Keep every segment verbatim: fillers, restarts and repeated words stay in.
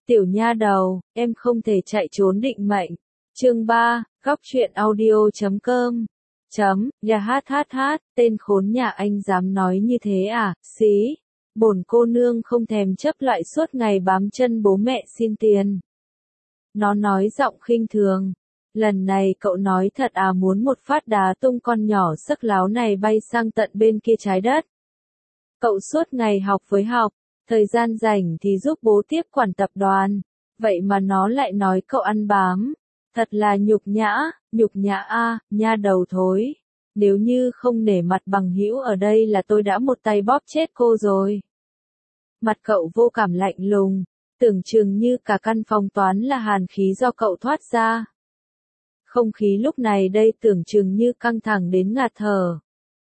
Tiểu nha đầu, em không thể chạy trốn định mệnh. Chương ba, góc truyện audio chấm com. Chấm, nhà hát hát hát, tên khốn nhà anh dám nói như thế à, xí. Bổn cô nương không thèm chấp lại suốt ngày bám chân bố mẹ xin tiền. Nó nói giọng khinh thường. Lần này cậu nói thật à, muốn một phát đá tung con nhỏ sắc láo này bay sang tận bên kia trái đất. Cậu suốt ngày học với học, thời gian rảnh thì giúp bố tiếp quản tập đoàn. Vậy mà nó lại nói cậu ăn bám. Thật là nhục nhã, nhục nhã a, nha đầu thối. Nếu như không nể mặt bằng hữu ở đây là tôi đã một tay bóp chết cô rồi. Mặt cậu vô cảm lạnh lùng, tưởng chừng như cả căn phòng toán là hàn khí do cậu thoát ra. Không khí lúc này đây tưởng chừng như căng thẳng đến ngạt thở.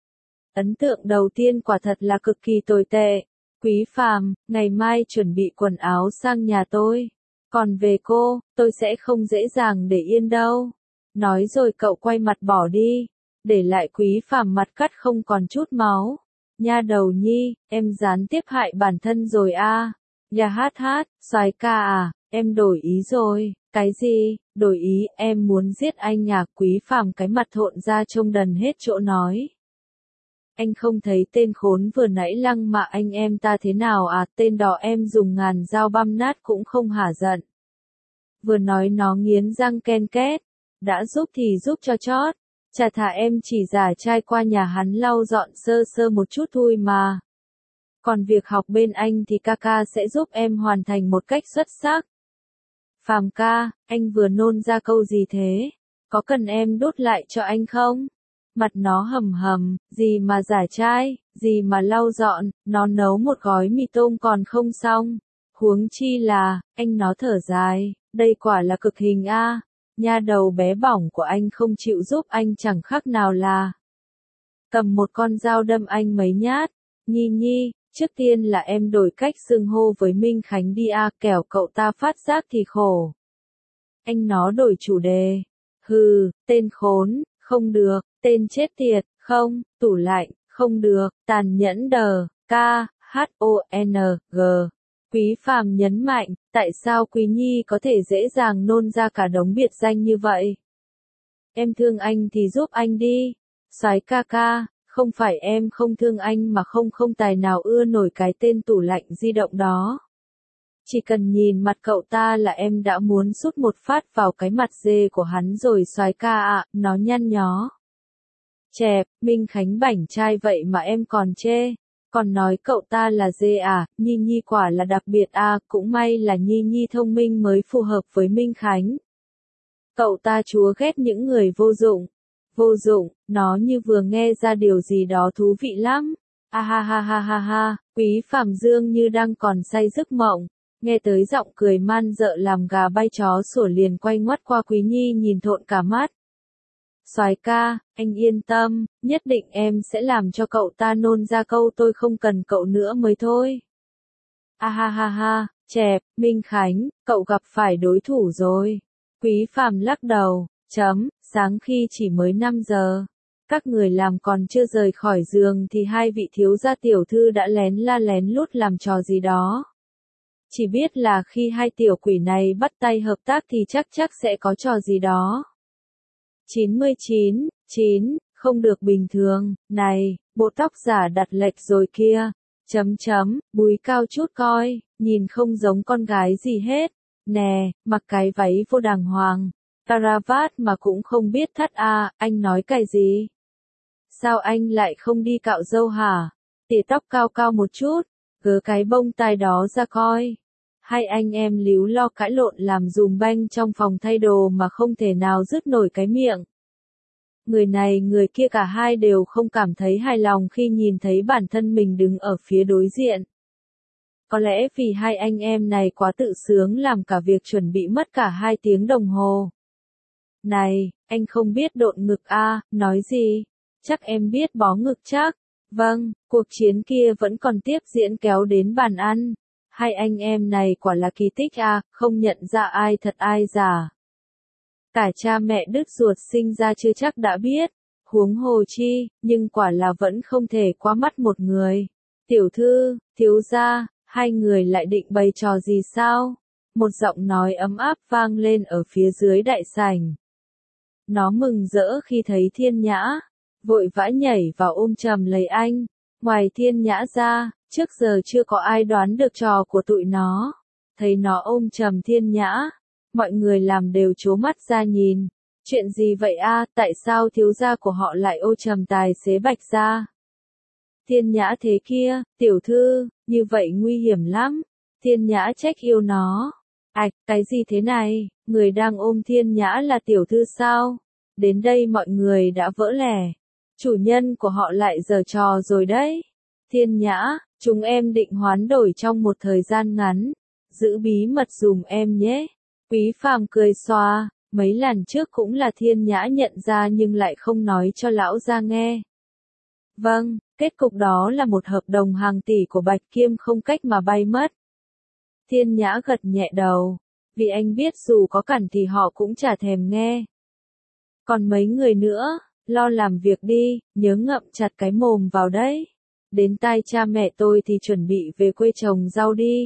Ấn tượng đầu tiên quả thật là cực kỳ tồi tệ. Quý Phàm, ngày mai chuẩn bị quần áo sang nhà tôi. Còn về cô, tôi sẽ không dễ dàng để yên đâu. Nói rồi cậu quay mặt bỏ đi, để lại Quý Phàm mặt cắt không còn chút máu. Nha đầu nhi, em gián tiếp hại bản thân rồi a. À. Nhà hát hát, soái ca à, em đổi ý rồi. Cái gì, đổi ý, em muốn giết anh à? Quý Phàm cái mặt thộn ra trông đần hết chỗ nói. Anh không thấy tên khốn vừa nãy lăng mạ anh em ta thế nào à, tên đó em dùng ngàn dao băm nát cũng không hả giận. Vừa nói nó nghiến răng ken két, đã giúp thì giúp cho chót, chả thà em chỉ giả trai qua nhà hắn lau dọn sơ sơ một chút thôi mà. Còn việc học bên anh thì ca ca sẽ giúp em hoàn thành một cách xuất sắc. Phàm ca, anh vừa nôn ra câu gì thế? Có cần em đốt lại cho anh không? Mặt nó hầm hầm, gì mà giải trai, gì mà lau dọn, nó nấu một gói mì tôm còn không xong. Huống chi là, anh nó thở dài, đây quả là cực hình a. Nha đầu bé bỏng của anh không chịu giúp anh chẳng khác nào là cầm một con dao đâm anh mấy nhát. Nhi nhi, trước tiên là em đổi cách xưng hô với Minh Khánh đi a, kẻo cậu ta phát giác thì khổ. Anh nó đổi chủ đề. Hừ, tên khốn, không được. Tên chết tiệt, không, tủ lạnh, không được, tàn nhẫn đờ, K, H, O, N, G. Quý Phàm nhấn mạnh, tại sao Quý Nhi có thể dễ dàng nôn ra cả đống biệt danh như vậy? Em thương anh thì giúp anh đi. Soái ca ca, không phải em không thương anh mà không không tài nào ưa nổi cái tên tủ lạnh di động đó. Chỉ cần nhìn mặt cậu ta là em đã muốn sút một phát vào cái mặt dê của hắn rồi. Soái ca ạ, nó nhăn nhó. Chẹp, Minh Khánh bảnh trai vậy mà em còn chê, còn nói cậu ta là dê à, Nhi Nhi quả là đặc biệt à, cũng may là Nhi Nhi thông minh mới phù hợp với Minh Khánh. Cậu ta chúa ghét những người vô dụng, vô dụng, nó như vừa nghe ra điều gì đó thú vị lắm. A ha ha ha ha ha, Quý Phàm Dương như đang còn say giấc mộng, nghe tới giọng cười man dợ làm gà bay chó sủa liền quay ngoắt qua Quý Nhi nhìn thộn cả mắt. Soái ca, anh yên tâm, nhất định em sẽ làm cho cậu ta nôn ra câu tôi không cần cậu nữa mới thôi. A ha ha ha, chẹp, Minh Khánh, cậu gặp phải đối thủ rồi. Quý Phàm lắc đầu, chấm, sáng khi chỉ mới năm giờ. Các người làm còn chưa rời khỏi giường thì hai vị thiếu gia tiểu thư đã lén la lén lút làm trò gì đó. Chỉ biết là khi hai tiểu quỷ này bắt tay hợp tác thì chắc chắc sẽ có trò gì đó. chín mươi chín, chín, không được bình thường, này, bộ tóc giả đặt lệch rồi kia, chấm chấm, búi cao chút coi, nhìn không giống con gái gì hết, nè, mặc cái váy vô đàng hoàng, caravat mà cũng không biết thắt à, anh nói cái gì? Sao anh lại không đi cạo râu hả? Tỉa tóc cao cao một chút, gỡ cái bông tai đó ra coi. Hai anh em líu lo cãi lộn làm dùm banh trong phòng thay đồ mà không thể nào dứt nổi cái miệng. Người này người kia cả hai đều không cảm thấy hài lòng khi nhìn thấy bản thân mình đứng ở phía đối diện. Có lẽ vì hai anh em này quá tự sướng làm cả việc chuẩn bị mất cả hai tiếng đồng hồ. Này, anh không biết độn ngực à, nói gì? Chắc em biết bó ngực chắc. Vâng, cuộc chiến kia vẫn còn tiếp diễn kéo đến bàn ăn. Hai anh em này quả là kỳ tích à, không nhận ra ai thật ai giả. Cả cha mẹ đứt ruột sinh ra chưa chắc đã biết, huống hồ chi, nhưng quả là vẫn không thể qua mắt một người. Tiểu thư, thiếu gia, hai người lại định bày trò gì sao? một giọng nói ấm áp vang lên ở phía dưới đại sảnh. Nó mừng rỡ khi thấy Thiên Nhã, vội vã nhảy vào ôm chầm lấy anh. Ngoài Thiên Nhã ra, trước giờ chưa có ai đoán được trò của tụi nó. Thấy nó ôm chầm Thiên Nhã, mọi người làm đều trố mắt ra nhìn. Chuyện gì vậy a? Tại sao thiếu gia của họ lại ô trầm tài xế Bạch gia? Thiên Nhã thế kia, tiểu thư, như vậy nguy hiểm lắm. Thiên Nhã trách yêu nó. Ảch, cái gì thế này, người đang ôm Thiên Nhã là tiểu thư sao? Đến đây mọi người đã vỡ lẽ. Chủ nhân của họ lại giở trò rồi đấy. Thiên Nhã, chúng em định hoán đổi trong một thời gian ngắn. Giữ bí mật dùm em nhé. Quý Phàm cười xòa, mấy lần trước cũng là Thiên Nhã nhận ra nhưng lại không nói cho lão gia nghe. Vâng, kết cục đó là một hợp đồng hàng tỷ của Bạch Kiêm không cách mà bay mất. Thiên Nhã gật nhẹ đầu, vì anh biết dù có cản thì họ cũng chả thèm nghe. Còn mấy người nữa, lo làm việc đi, nhớ ngậm chặt cái mồm vào đấy. Đến tai cha mẹ tôi thì chuẩn bị về quê trồng rau đi.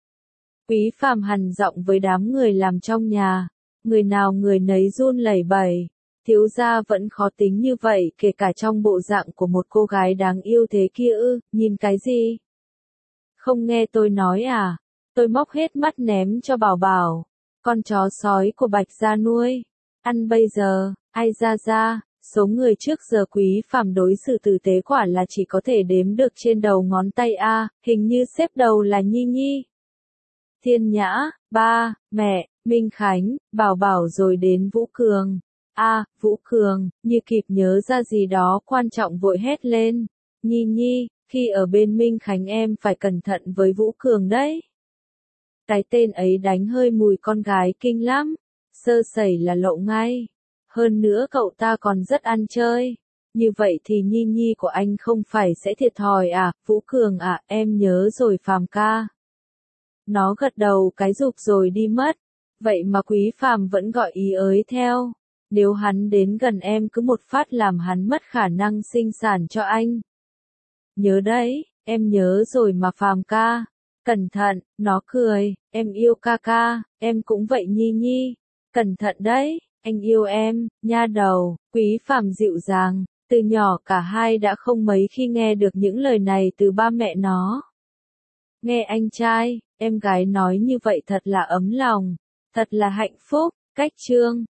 Quý Phàm hằn giọng với đám người làm trong nhà, người nào người nấy run lẩy bẩy. Thiếu gia vẫn khó tính như vậy, kể cả trong bộ dạng của một cô gái đáng yêu thế kia ư, nhìn cái gì? Không nghe tôi nói à? Tôi móc hết mắt ném cho Bảo Bảo, con chó sói của Bạch gia nuôi. Ăn bây giờ, ai ra ra, số người trước giờ Quý Phàm đối xử tử tế quả là chỉ có thể đếm được trên đầu ngón tay a, hình như xếp đầu là Nhi Nhi. Thiên Nhã, ba, mẹ, Minh Khánh, Bảo Bảo rồi đến Vũ Cường. A, à, Vũ Cường, như kịp nhớ ra gì đó quan trọng vội hét lên. Nhi Nhi, khi ở bên Minh Khánh em phải cẩn thận với Vũ Cường đấy. Cái tên ấy đánh hơi mùi con gái kinh lắm. Sơ sẩy là lộ ngay. Hơn nữa cậu ta còn rất ăn chơi. Như vậy thì Nhi Nhi của anh không phải sẽ thiệt thòi à, Vũ Cường à, em nhớ rồi Phàm ca. Nó gật đầu cái rụp rồi đi mất. Vậy mà Quý Phàm vẫn gọi ý ới theo. Nếu hắn đến gần em cứ một phát làm hắn mất khả năng sinh sản cho anh. Nhớ đấy, em nhớ rồi mà Phàm ca. Cẩn thận, nó cười, em yêu ca ca, em cũng vậy Nhi Nhi. Cẩn thận đấy, anh yêu em, nha đầu. Quý Phàm dịu dàng, từ nhỏ cả hai đã không mấy khi nghe được những lời này từ ba mẹ nó. Nghe anh trai, em gái nói như vậy thật là ấm lòng, thật là hạnh phúc. Cách chương